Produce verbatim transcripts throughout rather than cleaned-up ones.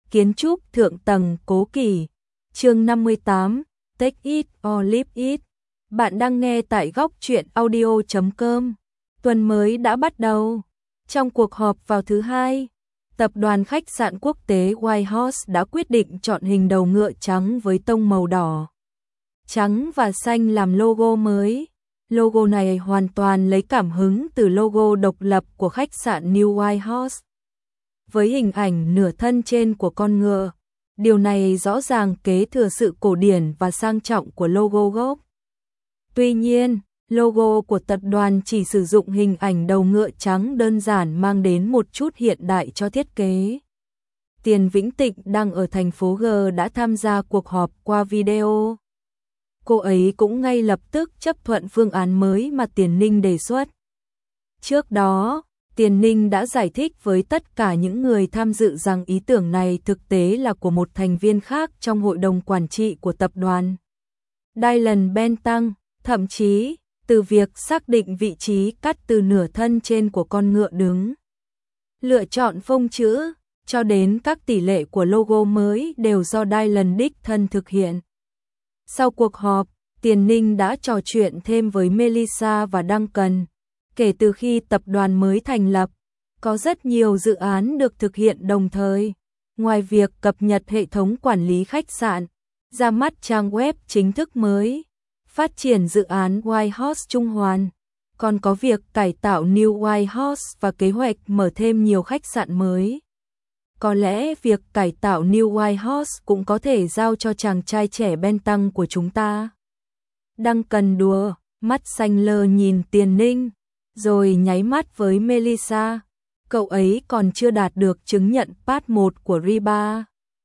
Kiến trúc thượng tầng cố kỳ. Chương năm mươi tám, Take it or leave it. Bạn đang nghe tại góc truyện audio chấm com. Tuần mới đã bắt đầu. Trong cuộc họp vào thứ hai, tập đoàn khách sạn quốc tế White House đã quyết định chọn hình đầu ngựa trắng với tông màu đỏ, trắng và xanh làm logo mới. Logo này hoàn toàn lấy cảm hứng từ logo độc lập của khách sạn New White House, với hình ảnh nửa thân trên của con ngựa. Điều này rõ ràng kế thừa sự cổ điển và sang trọng của logo gốc. Tuy nhiên, logo của tập đoàn chỉ sử dụng hình ảnh đầu ngựa trắng đơn giản, mang đến một chút hiện đại cho thiết kế. Tiền Vĩnh Tịnh đang ở thành phố G đã tham gia cuộc họp qua video. Cô ấy cũng ngay lập tức chấp thuận phương án mới mà Tiền Ninh đề xuất. Trước đó, Tiền Ninh đã giải thích với tất cả những người tham dự rằng ý tưởng này thực tế là của một thành viên khác trong hội đồng quản trị của tập đoàn, Dylan Bentang. Thậm chí, từ việc xác định vị trí cắt từ nửa thân trên của con ngựa đứng, lựa chọn phông chữ, cho đến các tỷ lệ của logo mới đều do Dylan đích thân thực hiện. Sau cuộc họp, Tiền Ninh đã trò chuyện thêm với Melissa và Duncan. Kể từ khi tập đoàn mới thành lập, có rất nhiều dự án được thực hiện đồng thời. Ngoài việc cập nhật hệ thống quản lý khách sạn, ra mắt trang web chính thức mới, phát triển dự án White House Trung Hoàn, còn có việc cải tạo New White House và kế hoạch mở thêm nhiều khách sạn mới. Có lẽ việc cải tạo New White House cũng có thể giao cho chàng trai trẻ Bentang của chúng ta. Duncan đùa, mắt xanh lơ nhìn Tiền Ninh, rồi nháy mắt với Melissa. Cậu ấy còn chưa đạt được chứng nhận Part một của R I B A.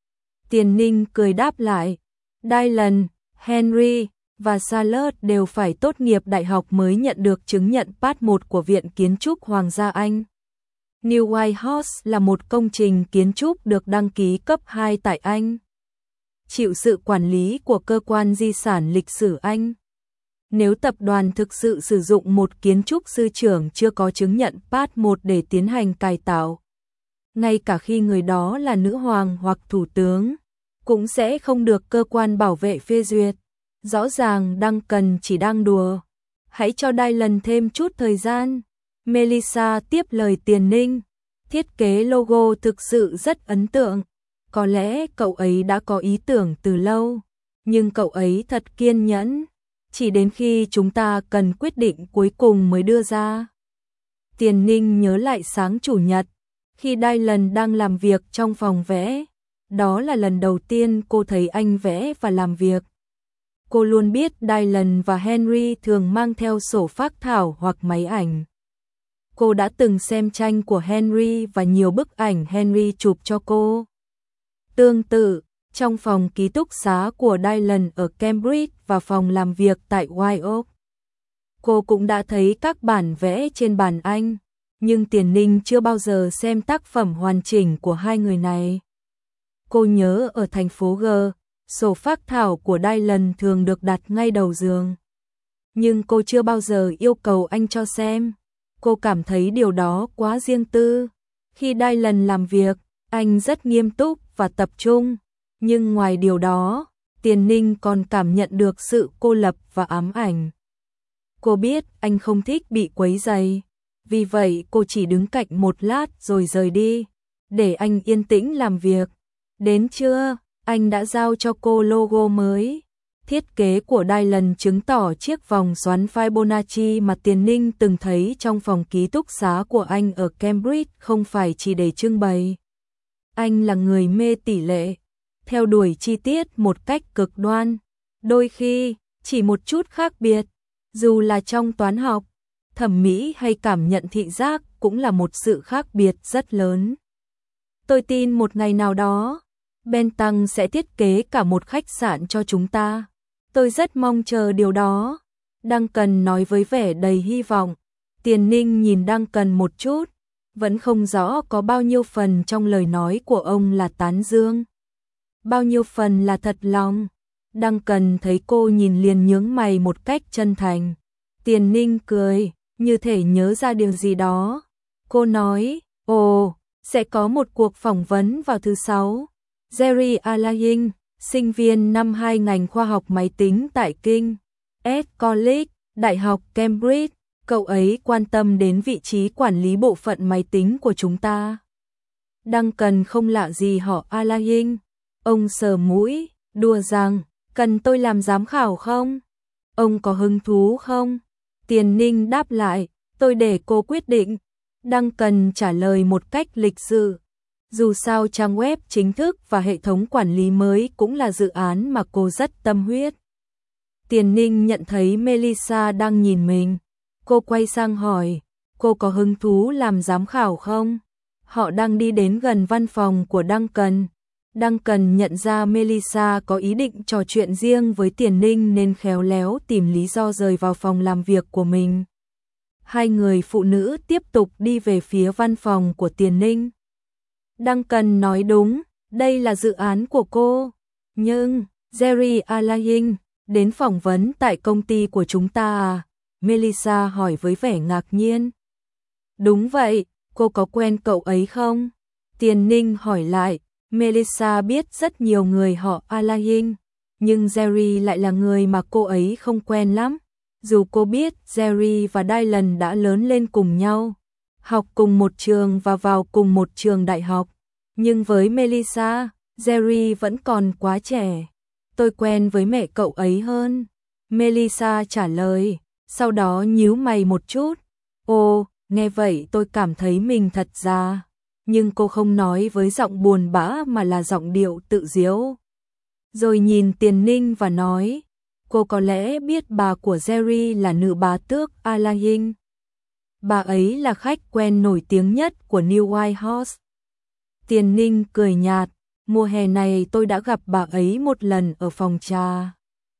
Tiền Ninh cười đáp lại, Dylan, Henry và Charlotte đều phải tốt nghiệp đại học mới nhận được chứng nhận Part một của Viện Kiến trúc Hoàng gia Anh. New White House là một công trình kiến trúc được đăng ký cấp hai tại Anh, chịu sự quản lý của Cơ quan Di sản Lịch sử Anh. Nếu tập đoàn thực sự sử dụng một kiến trúc sư trưởng chưa có chứng nhận Part một để tiến hành cải tạo, ngay cả khi người đó là nữ hoàng hoặc thủ tướng, cũng sẽ không được cơ quan bảo vệ phê duyệt. Rõ ràng Duncan chỉ đang đùa. Hãy cho Dylan thêm chút thời gian. Melissa tiếp lời Tiền Ninh. Thiết kế logo thực sự rất ấn tượng. Có lẽ cậu ấy đã có ý tưởng từ lâu, nhưng cậu ấy thật kiên nhẫn, chỉ đến khi chúng ta cần quyết định cuối cùng mới đưa ra. Tiền Ninh nhớ lại sáng chủ nhật, khi Dylan đang làm việc trong phòng vẽ. Đó là lần đầu tiên cô thấy anh vẽ và làm việc. Cô luôn biết Dylan và Henry thường mang theo sổ phác thảo hoặc máy ảnh. Cô đã từng xem tranh của Henry và nhiều bức ảnh Henry chụp cho cô. Tương tự, trong phòng ký túc xá của Dylan ở Cambridge và phòng làm việc tại White Oak, cô cũng đã thấy các bản vẽ trên bàn anh, nhưng Tiền Ninh chưa bao giờ xem tác phẩm hoàn chỉnh của hai người này. Cô nhớ ở thành phố G, sổ phác thảo của Dylan thường được đặt ngay đầu giường, nhưng cô chưa bao giờ yêu cầu anh cho xem. Cô cảm thấy điều đó quá riêng tư. Khi Dylan làm việc, anh rất nghiêm túc và tập trung, nhưng ngoài điều đó, Tiền Ninh còn cảm nhận được sự cô lập và ám ảnh. Cô biết anh không thích bị quấy rầy, vì vậy cô chỉ đứng cạnh một lát rồi rời đi, để anh yên tĩnh làm việc. Đến trưa, anh đã giao cho cô logo mới. Thiết kế của Dylan chứng tỏ chiếc vòng xoắn Fibonacci mà Tiền Ninh từng thấy trong phòng ký túc xá của anh ở Cambridge không phải chỉ để trưng bày. Anh là người mê tỷ lệ, theo đuổi chi tiết một cách cực đoan. Đôi khi, chỉ một chút khác biệt, dù là trong toán học, thẩm mỹ hay cảm nhận thị giác, cũng là một sự khác biệt rất lớn. Tôi tin một ngày nào đó, Bentang sẽ thiết kế cả một khách sạn cho chúng ta. Tôi rất mong chờ điều đó. Duncan nói với vẻ đầy hy vọng. Tiền Ninh nhìn Duncan một chút, vẫn không rõ có bao nhiêu phần trong lời nói của ông là tán dương, bao nhiêu phần là thật lòng. Duncan thấy cô nhìn liền nhướng mày một cách chân thành. Tiền Ninh cười, như thể nhớ ra điều gì đó. Cô nói, ồ, sẽ có một cuộc phỏng vấn vào thứ sáu. Jerry Alain, sinh viên năm hai ngành khoa học máy tính tại King's College, Đại học Cambridge, cậu ấy quan tâm đến vị trí quản lý bộ phận máy tính của chúng ta. Duncan không lạ gì họ Alain. Ông sờ mũi, đùa rằng, cần tôi làm giám khảo không? Ông có hứng thú không? Tiền Ninh đáp lại, tôi để cô quyết định. Duncan trả lời một cách lịch sự. Dù sao trang web chính thức và hệ thống quản lý mới cũng là dự án mà cô rất tâm huyết. Tiền Ninh nhận thấy Melissa đang nhìn mình. Cô quay sang hỏi, cô có hứng thú làm giám khảo không? Họ đang đi đến gần văn phòng của Duncan. Duncan nhận ra Melissa có ý định trò chuyện riêng với Tiền Ninh nên khéo léo tìm lý do rời vào phòng làm việc của mình. Hai người phụ nữ tiếp tục đi về phía văn phòng của Tiền Ninh. Duncan nói đúng, đây là dự án của cô. Nhưng, Jerry Alain, đến phỏng vấn tại công ty của chúng ta à? Melissa hỏi với vẻ ngạc nhiên. Đúng vậy, cô có quen cậu ấy không? Tiền Ninh hỏi lại. Melissa biết rất nhiều người họ Alain, nhưng Jerry lại là người mà cô ấy không quen lắm. Dù cô biết Jerry và Dylan đã lớn lên cùng nhau, học cùng một trường và vào cùng một trường đại học, nhưng với Melissa, Jerry vẫn còn quá trẻ. Tôi quen với mẹ cậu ấy hơn. Melissa trả lời, sau đó nhíu mày một chút. Ồ, nghe vậy tôi cảm thấy mình thật già. Nhưng cô không nói với giọng buồn bã mà là giọng điệu tự diếu. Rồi nhìn Tiền Ninh và nói, cô có lẽ biết bà của Jerry là nữ bá tước Alain. Bà ấy là khách quen nổi tiếng nhất của New White House. Tiền Ninh cười nhạt, mùa hè này tôi đã gặp bà ấy một lần ở phòng trà.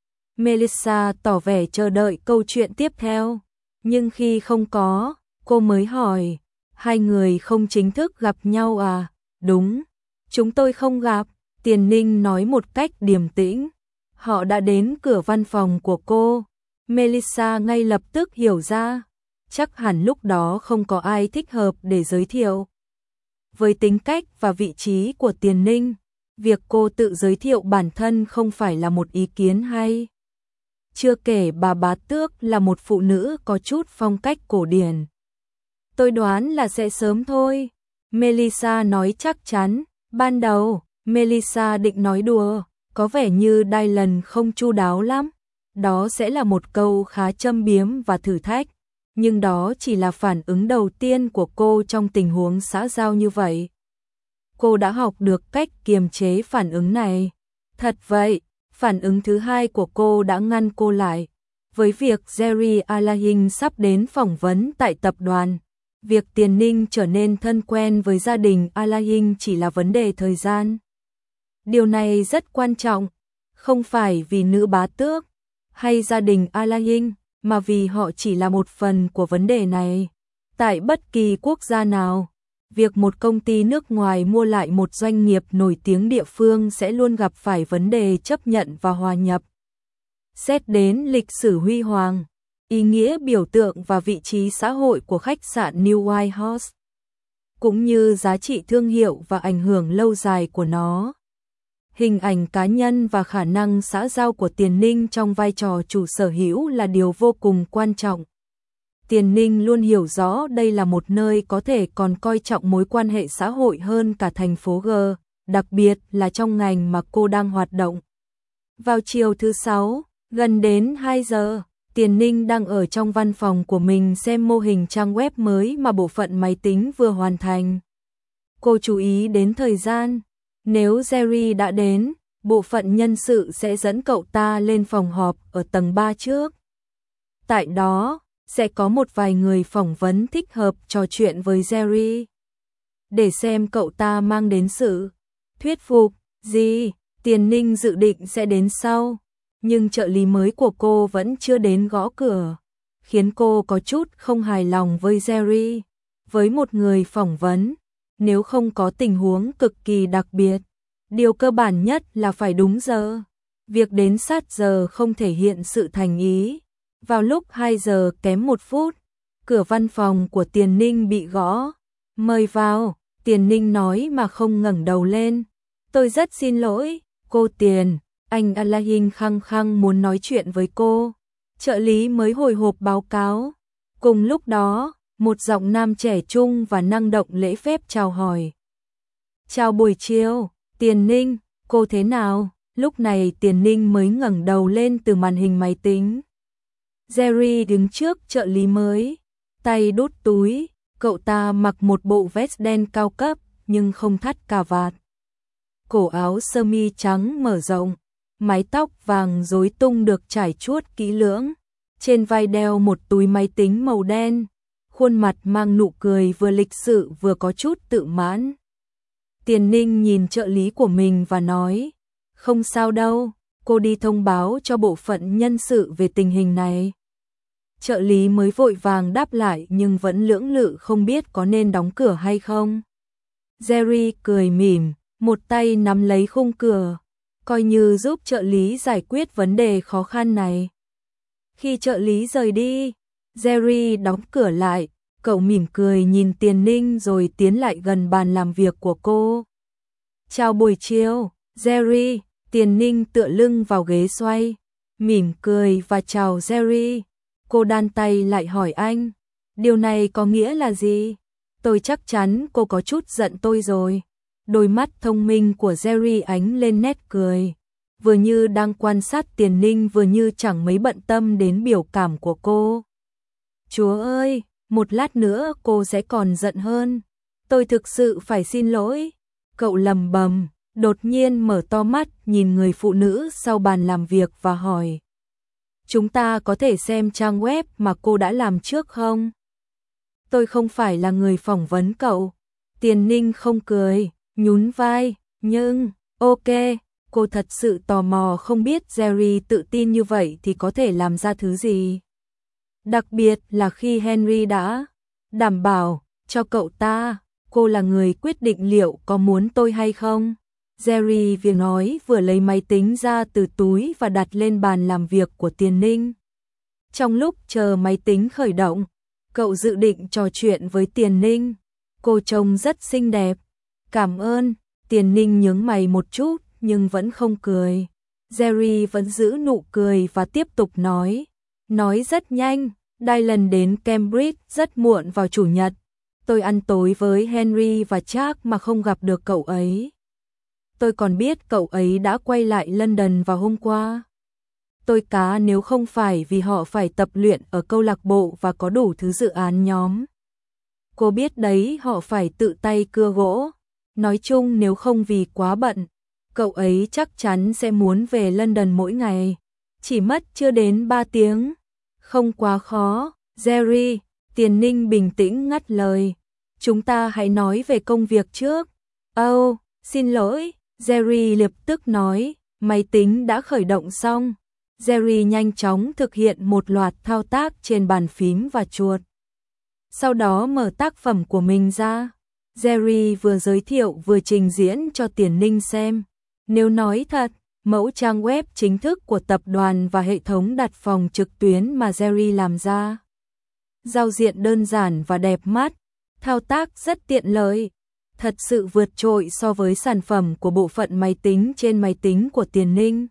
Melissa tỏ vẻ chờ đợi câu chuyện tiếp theo, nhưng khi không có, cô mới hỏi, hai người không chính thức gặp nhau à? Đúng, chúng tôi không gặp, Tiền Ninh nói một cách điềm tĩnh. Họ đã đến cửa văn phòng của cô. Melissa ngay lập tức hiểu ra, chắc hẳn lúc đó không có ai thích hợp để giới thiệu. Với tính cách và vị trí của Tiền Ninh, việc cô tự giới thiệu bản thân không phải là một ý kiến hay. Chưa kể bà bá tước là một phụ nữ có chút phong cách cổ điển. Tôi đoán là sẽ sớm thôi, Melissa nói chắc chắn. Ban đầu, Melissa định nói đùa, có vẻ như Dylan không chu đáo lắm. Đó sẽ là một câu khá châm biếm và thử thách, nhưng đó chỉ là phản ứng đầu tiên của cô trong tình huống xã giao như vậy. Cô đã học được cách kiềm chế phản ứng này. Thật vậy, phản ứng thứ hai của cô đã ngăn cô lại. Với việc Jerry Alain sắp đến phỏng vấn tại tập đoàn, việc Tiền Ninh trở nên thân quen với gia đình Alain chỉ là vấn đề thời gian. Điều này rất quan trọng, không phải vì nữ bá tước hay gia đình Alain, mà vì họ chỉ là một phần của vấn đề này. Tại bất kỳ quốc gia nào, việc một công ty nước ngoài mua lại một doanh nghiệp nổi tiếng địa phương sẽ luôn gặp phải vấn đề chấp nhận và hòa nhập. Xét đến lịch sử huy hoàng, ý nghĩa biểu tượng và vị trí xã hội của khách sạn New White House, cũng như giá trị thương hiệu và ảnh hưởng lâu dài của nó. Hình ảnh cá nhân và khả năng xã giao của Tiền Ninh trong vai trò chủ sở hữu là điều vô cùng quan trọng. Tiền Ninh luôn hiểu rõ đây là một nơi có thể còn coi trọng mối quan hệ xã hội hơn cả thành phố G, đặc biệt là trong ngành mà cô đang hoạt động. Vào chiều thứ sáu, gần đến hai giờ, Tiền Ninh đang ở trong văn phòng của mình xem mô hình trang web mới mà bộ phận máy tính vừa hoàn thành. Cô chú ý đến thời gian. Nếu Jerry đã đến, bộ phận nhân sự sẽ dẫn cậu ta lên phòng họp ở tầng ba trước. Tại đó, sẽ có một vài người phỏng vấn thích hợp trò chuyện với Jerry, để xem cậu ta mang đến sự thuyết phục gì. Tiền Ninh dự định sẽ đến sau, nhưng trợ lý mới của cô vẫn chưa đến gõ cửa, khiến cô có chút không hài lòng với Jerry. Với một người phỏng vấn, nếu không có tình huống cực kỳ đặc biệt, điều cơ bản nhất là phải đúng giờ. Việc đến sát giờ không thể hiện sự thành ý. Vào lúc hai giờ kém một phút, cửa văn phòng của Tiền Ninh bị gõ. Mời vào, Tiền Ninh nói mà không ngẩng đầu lên. Tôi rất xin lỗi, cô Tiền. Anh Alain khăng khăng muốn nói chuyện với cô. Trợ lý mới hồi hộp báo cáo. Cùng lúc đó, một giọng nam trẻ trung và năng động lễ phép chào hỏi. Chào buổi chiều, Tiền Ninh, cô thế nào? Lúc này Tiền Ninh mới ngẩng đầu lên từ màn hình máy tính. Jerry đứng trước trợ lý mới, tay đút túi, cậu ta mặc một bộ vest đen cao cấp nhưng không thắt cà vạt. Cổ áo sơ mi trắng mở rộng, mái tóc vàng rối tung được trải chuốt kỹ lưỡng, trên vai đeo một túi máy tính màu đen, khuôn mặt mang nụ cười vừa lịch sự vừa có chút tự mãn. Tiền Ninh nhìn trợ lý của mình và nói, không sao đâu, cô đi thông báo cho bộ phận nhân sự về tình hình này. Trợ lý mới vội vàng đáp lại nhưng vẫn lưỡng lự không biết có nên đóng cửa hay không. Jerry cười mỉm, một tay nắm lấy khung cửa, coi như giúp trợ lý giải quyết vấn đề khó khăn này. Khi trợ lý rời đi, Jerry đóng cửa lại, cậu mỉm cười nhìn Tiền Ninh rồi tiến lại gần bàn làm việc của cô. Chào buổi chiều, Jerry. Tiền Ninh tựa lưng vào ghế xoay, mỉm cười và chào Jerry. Cô đan tay lại hỏi anh, điều này có nghĩa là gì? Tôi chắc chắn cô có chút giận tôi rồi. Đôi mắt thông minh của Jerry ánh lên nét cười, vừa như đang quan sát Tiền Ninh vừa như chẳng mấy bận tâm đến biểu cảm của cô. Chúa ơi, một lát nữa cô sẽ còn giận hơn. Tôi thực sự phải xin lỗi. Cậu lầm bầm, đột nhiên mở to mắt nhìn người phụ nữ sau bàn làm việc và hỏi. Chúng ta có thể xem trang web mà cô đã làm trước không? Tôi không phải là người phỏng vấn cậu. Tiền Ninh không cười, nhún vai, nhưng, ok, cô thật sự tò mò không biết Jerry tự tin như vậy thì có thể làm ra thứ gì. Đặc biệt là khi Henry đã đảm bảo cho cậu ta, cô là người quyết định liệu có muốn tôi hay không. Jerry vừa nói vừa lấy máy tính ra từ túi và đặt lên bàn làm việc của Tiền Ninh. Trong lúc chờ máy tính khởi động, cậu dự định trò chuyện với Tiền Ninh. Cô trông rất xinh đẹp. Cảm ơn. Tiền Ninh nhướng mày một chút nhưng vẫn không cười. Jerry vẫn giữ nụ cười và tiếp tục nói. Nói rất nhanh, Dylan đến Cambridge rất muộn vào chủ nhật. Tôi ăn tối với Henry và Jack mà không gặp được cậu ấy. Tôi còn biết cậu ấy đã quay lại London vào hôm qua. Tôi cá nếu không phải vì họ phải tập luyện ở câu lạc bộ và có đủ thứ dự án nhóm. Cô biết đấy, họ phải tự tay cưa gỗ. Nói chung nếu không vì quá bận, cậu ấy chắc chắn sẽ muốn về London mỗi ngày. Chỉ mất chưa đến ba tiếng. Không quá khó, Jerry. Tiền Ninh bình tĩnh ngắt lời. Chúng ta hãy nói về công việc trước. Oh, xin lỗi. Jerry lập tức nói, máy tính đã khởi động xong. Jerry nhanh chóng thực hiện một loạt thao tác trên bàn phím và chuột. Sau đó mở tác phẩm của mình ra. Jerry vừa giới thiệu vừa trình diễn cho Tiền Ninh xem. Nếu nói thật, mẫu trang web chính thức của tập đoàn và hệ thống đặt phòng trực tuyến mà Jerry làm ra. Giao diện đơn giản và đẹp mắt, thao tác rất tiện lợi. Thật sự vượt trội so với sản phẩm của bộ phận máy tính trên máy tính của Tiền Ninh.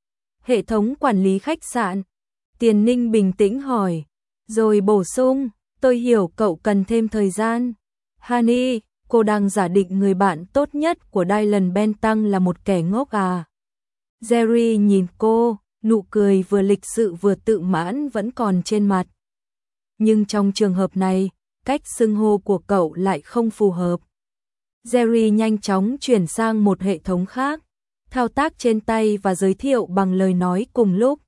Hệ thống quản lý khách sạn. Tiền Ninh bình tĩnh hỏi, rồi bổ sung, tôi hiểu cậu cần thêm thời gian. Honey, cô đang giả định người bạn tốt nhất của Dylan Bentang là một kẻ ngốc à? Jerry nhìn cô, nụ cười vừa lịch sự vừa tự mãn vẫn còn trên mặt. Nhưng trong trường hợp này, cách xưng hô của cậu lại không phù hợp. Jerry nhanh chóng chuyển sang một hệ thống khác, thao tác trên tay và giới thiệu bằng lời nói cùng lúc.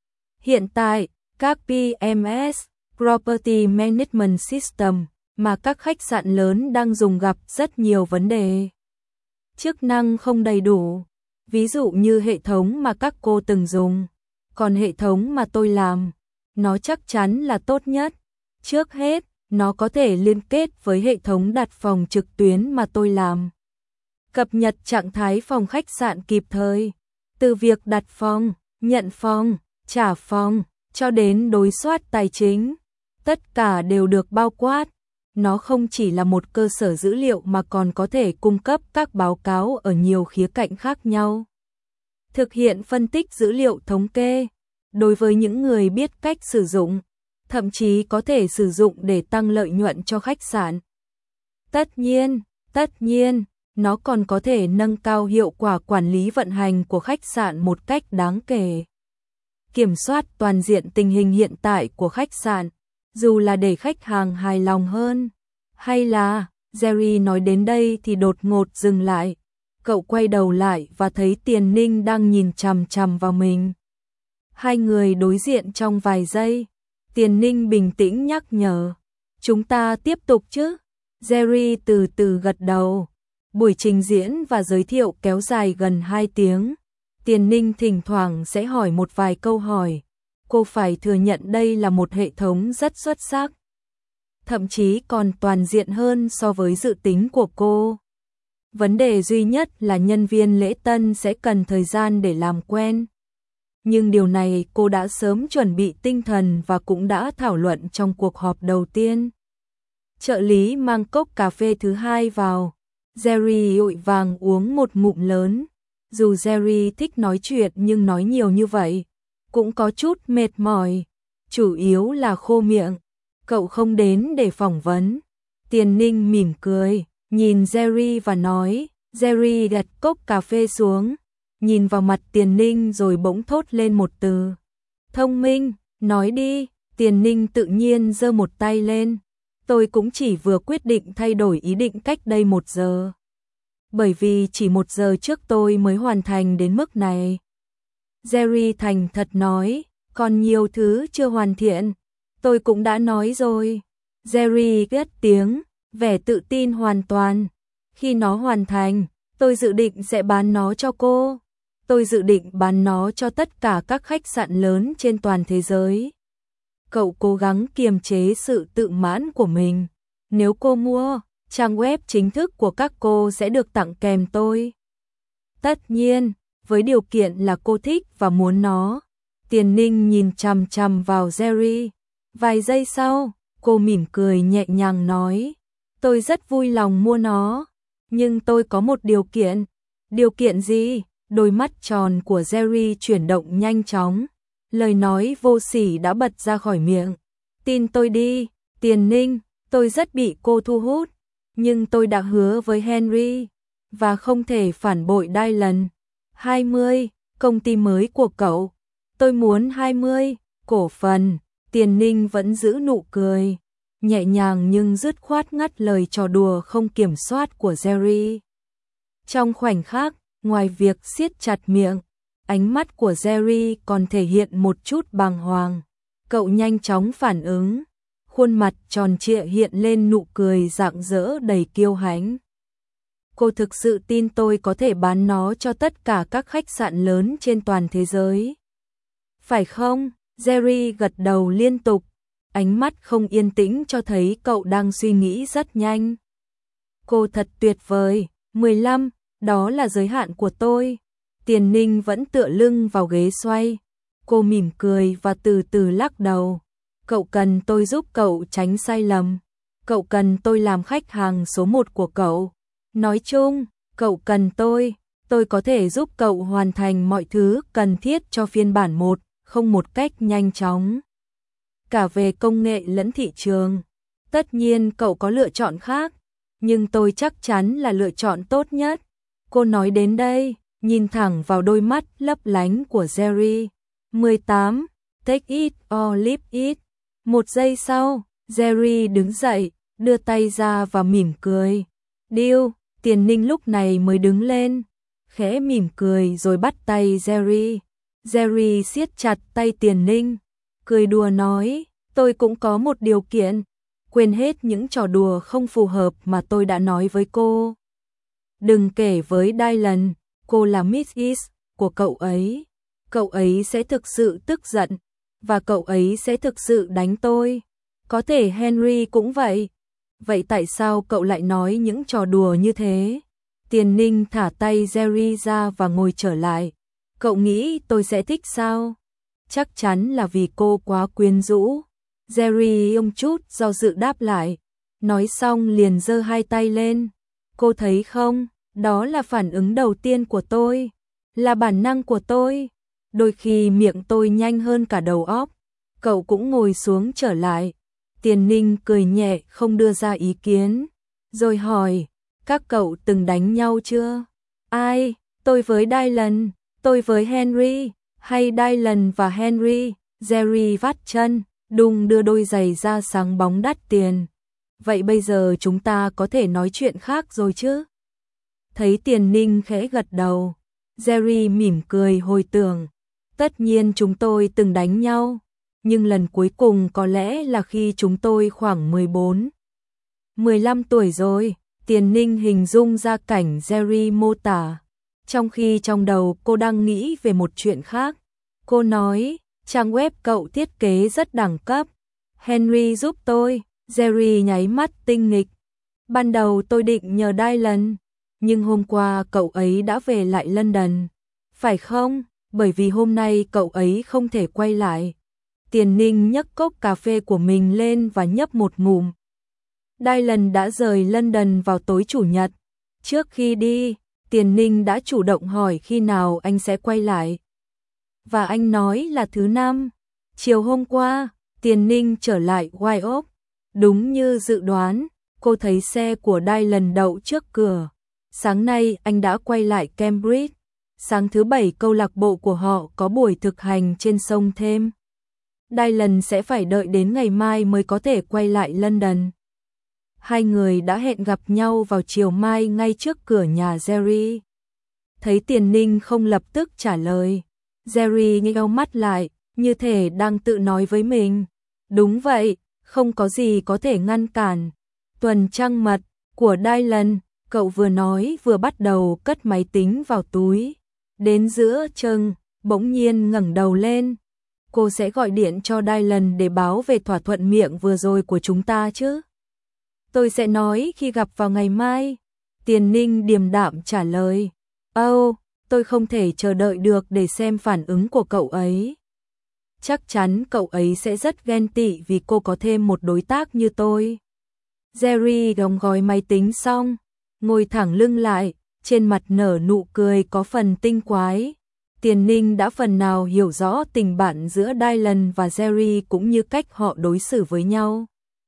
Hiện tại, các pê em ét, Property Management System, mà các khách sạn lớn đang dùng gặp rất nhiều vấn đề. Chức năng không đầy đủ, ví dụ như hệ thống mà các cô từng dùng. Còn hệ thống mà tôi làm, nó chắc chắn là tốt nhất. Trước hết, nó có thể liên kết với hệ thống đặt phòng trực tuyến mà tôi làm. Cập nhật trạng thái phòng khách sạn kịp thời, từ việc đặt phòng, nhận phòng, trả phòng, cho đến đối soát tài chính. Tất cả đều được bao quát. Nó không chỉ là một cơ sở dữ liệu mà còn có thể cung cấp các báo cáo ở nhiều khía cạnh khác nhau. Thực hiện phân tích dữ liệu thống kê, đối với những người biết cách sử dụng, thậm chí có thể sử dụng để tăng lợi nhuận cho khách sạn. Tất nhiên, tất nhiên, nó còn có thể nâng cao hiệu quả quản lý vận hành của khách sạn một cách đáng kể. Kiểm soát toàn diện tình hình hiện tại của khách sạn, dù là để khách hàng hài lòng hơn, hay là, Jerry nói đến đây thì đột ngột dừng lại. Cậu quay đầu lại và thấy Tiền Ninh đang nhìn chằm chằm vào mình. Hai người đối diện trong vài giây. Tiền Ninh bình tĩnh nhắc nhở. Chúng ta tiếp tục chứ? Jerry từ từ gật đầu. Buổi trình diễn và giới thiệu kéo dài gần hai tiếng. Tiền Ninh thỉnh thoảng sẽ hỏi một vài câu hỏi. Cô phải thừa nhận đây là một hệ thống rất xuất sắc. Thậm chí còn toàn diện hơn so với dự tính của cô. Vấn đề duy nhất là nhân viên lễ tân sẽ cần thời gian để làm quen. Nhưng điều này cô đã sớm chuẩn bị tinh thần và cũng đã thảo luận trong cuộc họp đầu tiên. Trợ lý mang cốc cà phê thứ hai vào. Jerry vội vàng uống một ngụm lớn. Dù Jerry thích nói chuyện nhưng nói nhiều như vậy cũng có chút mệt mỏi. Chủ yếu là khô miệng. Cậu không đến để phỏng vấn. Tiền Ninh mỉm cười, nhìn Jerry và nói. Jerry đặt cốc cà phê xuống, nhìn vào mặt Tiền Ninh rồi bỗng thốt lên một từ. Thông minh, nói đi. Tiền Ninh tự nhiên giơ một tay lên. Tôi cũng chỉ vừa quyết định thay đổi ý định cách đây một giờ. Bởi vì chỉ một giờ trước tôi mới hoàn thành đến mức này. Jerry thành thật nói, còn nhiều thứ chưa hoàn thiện. Tôi cũng đã nói rồi. Jerry cất tiếng, vẻ tự tin hoàn toàn. Khi nó hoàn thành, tôi dự định sẽ bán nó cho cô. Tôi dự định bán nó cho tất cả các khách sạn lớn trên toàn thế giới. Cậu cố gắng kiềm chế sự tự mãn của mình. Nếu cô mua, trang web chính thức của các cô sẽ được tặng kèm tôi. Tất nhiên, với điều kiện là cô thích và muốn nó. Tiền Ninh nhìn chằm chằm vào Jerry. Vài giây sau, cô mỉm cười nhẹ nhàng nói. Tôi rất vui lòng mua nó. Nhưng tôi có một điều kiện. Điều kiện gì? Đôi mắt tròn của Jerry chuyển động nhanh chóng. Lời nói vô sỉ đã bật ra khỏi miệng. Tin tôi đi, Tiền Ninh, tôi rất bị cô thu hút. Nhưng tôi đã hứa với Henry. Và không thể phản bội Dylan. hai mươi, công ty mới của cậu. Tôi muốn hai mươi, cổ phần. Tiền Ninh vẫn giữ nụ cười. Nhẹ nhàng nhưng dứt khoát ngắt lời trò đùa không kiểm soát của Jerry. Trong khoảnh khắc, ngoài việc siết chặt miệng, ánh mắt của Jerry còn thể hiện một chút bàng hoàng. Cậu nhanh chóng phản ứng. Khuôn mặt tròn trịa hiện lên nụ cười rạng rỡ đầy kiêu hãnh. Cô thực sự tin tôi có thể bán nó cho tất cả các khách sạn lớn trên toàn thế giới. Phải không? Jerry gật đầu liên tục. Ánh mắt không yên tĩnh cho thấy cậu đang suy nghĩ rất nhanh. Cô thật tuyệt vời. mười lăm, đó là giới hạn của tôi. Tiền Ninh vẫn tựa lưng vào ghế xoay. Cô mỉm cười và từ từ lắc đầu. Cậu cần tôi giúp cậu tránh sai lầm. Cậu cần tôi làm khách hàng số một của cậu. Nói chung, cậu cần tôi. Tôi có thể giúp cậu hoàn thành mọi thứ cần thiết cho phiên bản một, không một cách nhanh chóng. Cả về công nghệ lẫn thị trường. Tất nhiên cậu có lựa chọn khác, nhưng tôi chắc chắn là lựa chọn tốt nhất. Cô nói đến đây, nhìn thẳng vào đôi mắt lấp lánh của Jerry. mười tám, take it or leave it. Một giây sau, Jerry đứng dậy, đưa tay ra và mỉm cười. Deal. Tiền Ninh lúc này mới đứng lên, khẽ mỉm cười rồi bắt tay Jerry. Jerry siết chặt tay Tiền Ninh, cười đùa nói, tôi cũng có một điều kiện. Quên hết những trò đùa không phù hợp mà tôi đã nói với cô. Đừng kể với Dylan, cô là missus của cậu ấy. Cậu ấy sẽ thực sự tức giận, và cậu ấy sẽ thực sự đánh tôi. Có thể Henry cũng vậy. Vậy tại sao cậu lại nói những trò đùa như thế? Tiền Ninh thả tay Jerry ra và ngồi trở lại. Cậu nghĩ tôi sẽ thích sao? Chắc chắn là vì cô quá quyến rũ. Jerry ông chút do dự đáp lại. Nói xong liền giơ hai tay lên. Cô thấy không, đó là phản ứng đầu tiên của tôi, là bản năng của tôi. Đôi khi miệng tôi nhanh hơn cả đầu óc. Cậu cũng ngồi xuống trở lại. Tiền Ninh cười nhẹ không đưa ra ý kiến. Rồi hỏi, các cậu từng đánh nhau chưa? Ai, tôi với Dylan, tôi với Henry, hay Dylan và Henry? Jerry vắt chân, đùng đưa đôi giày da sáng bóng đắt tiền. Vậy bây giờ chúng ta có thể nói chuyện khác rồi chứ? Thấy Tiền Ninh khẽ gật đầu, Jerry mỉm cười hồi tưởng. Tất nhiên chúng tôi từng đánh nhau, nhưng lần cuối cùng có lẽ là khi chúng tôi khoảng mười bốn, mười lăm tuổi rồi. Tiền Ninh hình dung ra cảnh Jerry mô tả, trong khi trong đầu cô đang nghĩ về một chuyện khác. Cô nói, trang web cậu thiết kế rất đẳng cấp. Henry giúp tôi. Jerry nháy mắt tinh nghịch. Ban đầu tôi định nhờ Dylan, nhưng hôm qua cậu ấy đã về lại London. Phải không? Bởi vì hôm nay cậu ấy không thể quay lại. Tiền Ninh nhấc cốc cà phê của mình lên và nhấp một ngụm. Dylan đã rời London vào tối chủ nhật. Trước khi đi, Tiền Ninh đã chủ động hỏi khi nào anh sẽ quay lại. Và anh nói là thứ năm. Chiều hôm qua, Tiền Ninh trở lại White Oak. Đúng như dự đoán, cô thấy xe của Dylan đậu trước cửa. Sáng nay anh đã quay lại Cambridge. Sáng thứ bảy câu lạc bộ của họ có buổi thực hành trên sông Thêm. Dylan sẽ phải đợi đến ngày mai mới có thể quay lại London. Hai người đã hẹn gặp nhau vào chiều mai ngay trước cửa nhà Jerry. Thấy Tiền Ninh không lập tức trả lời, Jerry nheo mắt lại, như thể đang tự nói với mình. Đúng vậy, không có gì có thể ngăn cản. Tuần trăng mật của Dylan, cậu vừa nói vừa bắt đầu cất máy tính vào túi. Đến giữa chừng, bỗng nhiên ngẩng đầu lên. Cô sẽ gọi điện cho Dylan để báo về thỏa thuận miệng vừa rồi của chúng ta chứ? Tôi sẽ nói khi gặp vào ngày mai. Tiền Ninh điềm đạm trả lời. Âu, oh, tôi không thể chờ đợi được để xem phản ứng của cậu ấy. Chắc chắn cậu ấy sẽ rất ghen tị vì cô có thêm một đối tác như tôi. Jerry đóng gói máy tính xong, ngồi thẳng lưng lại, trên mặt nở nụ cười có phần tinh quái. Tiền Ninh đã phần nào hiểu rõ tình bạn giữa Dylan và Jerry cũng như cách họ đối xử với nhau.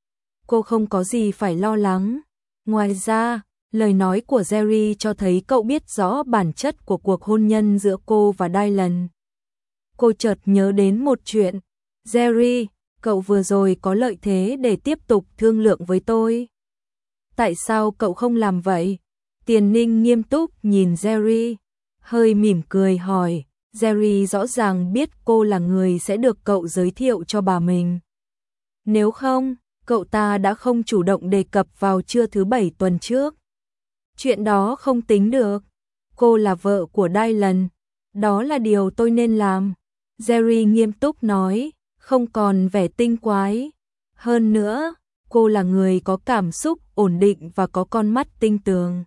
Cô không có gì phải lo lắng. Ngoài ra, lời nói của Jerry cho thấy cậu biết rõ bản chất của cuộc hôn nhân giữa cô và Dylan. Cô chợt nhớ đến một chuyện. Jerry, cậu vừa rồi có lợi thế để tiếp tục thương lượng với tôi. Tại sao cậu không làm vậy? Tiền Ninh nghiêm túc nhìn Jerry, hơi mỉm cười hỏi. Jerry rõ ràng biết cô là người sẽ được cậu giới thiệu cho bà mình. Nếu không, cậu ta đã không chủ động đề cập vào trưa thứ bảy tuần trước. Chuyện đó không tính được. Cô là vợ của Dylan. Đó là điều tôi nên làm. Jerry nghiêm túc nói, không còn vẻ tinh quái. Hơn nữa, cô là người có cảm xúc ổn định và có con mắt tinh tường.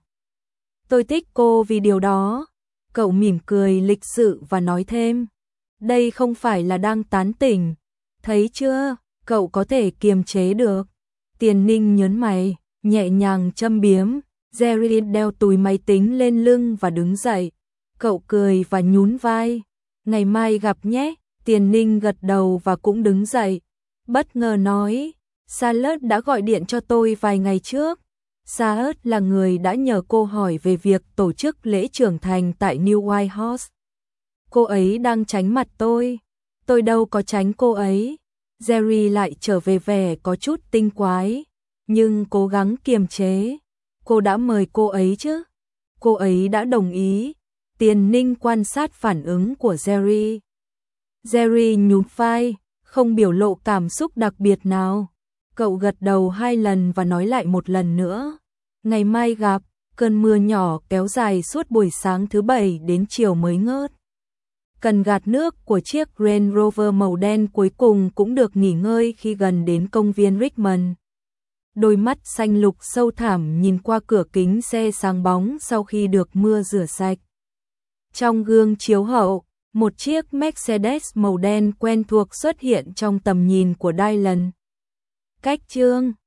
Tôi thích cô vì điều đó. Cậu mỉm cười lịch sự và nói thêm. Đây không phải là đang tán tỉnh. Thấy chưa, cậu có thể kiềm chế được. Tiền Ninh nhớn mày, nhẹ nhàng châm biếm. Jerry đeo túi máy tính lên lưng và đứng dậy. Cậu cười và nhún vai. Ngày mai gặp nhé. Tiền Ninh gật đầu và cũng đứng dậy. Bất ngờ nói, Charlotte đã gọi điện cho tôi vài ngày trước. Charlotte là người đã nhờ cô hỏi về việc tổ chức lễ trưởng thành tại New White House. Cô ấy đang tránh mặt tôi. Tôi đâu có tránh cô ấy. Jerry lại trở về vẻ có chút tinh quái, nhưng cố gắng kiềm chế. Cô đã mời cô ấy chứ? Cô ấy đã đồng ý. Tiền Ninh quan sát phản ứng của Jerry. Jerry nhún vai, không biểu lộ cảm xúc đặc biệt nào. Cậu gật đầu hai lần và nói lại một lần nữa. Ngày mai gặp. Cơn mưa nhỏ kéo dài suốt buổi sáng thứ bảy đến chiều mới ngớt. Cần gạt nước của chiếc Range Rover màu đen cuối cùng cũng được nghỉ ngơi khi gần đến công viên Richmond. Đôi mắt xanh lục sâu thẳm nhìn qua cửa kính xe sáng bóng sau khi được mưa rửa sạch. Trong gương chiếu hậu, một chiếc Mercedes màu đen quen thuộc xuất hiện trong tầm nhìn của Dylan. Cách chương